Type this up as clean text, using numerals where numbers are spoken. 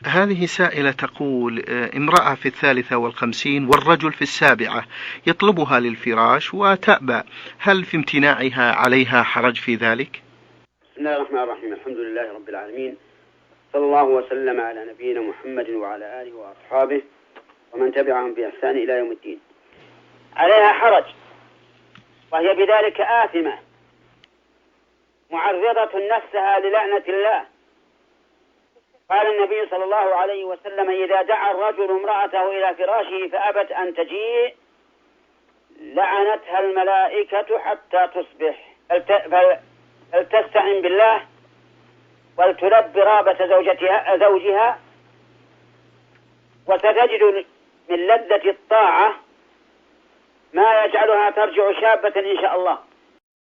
هذه سائلة تقول امرأة في 53 والرجل في 7 يطلبها للفراش وتأبى، هل في امتناعها عليها حرج في ذلك؟ بسم الله الرحمن الرحيم. الحمد لله رب العالمين، صلى الله وسلم على نبينا محمد وعلى آله وأصحابه ومن تبعهم بإحسان إلى يوم الدين. عليها حرج وهي بذلك آثمة معرضة نفسها للعنة الله. قال النبي صلى الله عليه وسلم: إذا دعا الرجل امرأته إلى فراشه فأبت أن تجيء لعنتها الملائكة حتى تصبح، فلتستعن بالله ولتلبي رابة زوجها وستجد من لذة الطاعة ما يجعلها ترجع شابة إن شاء الله.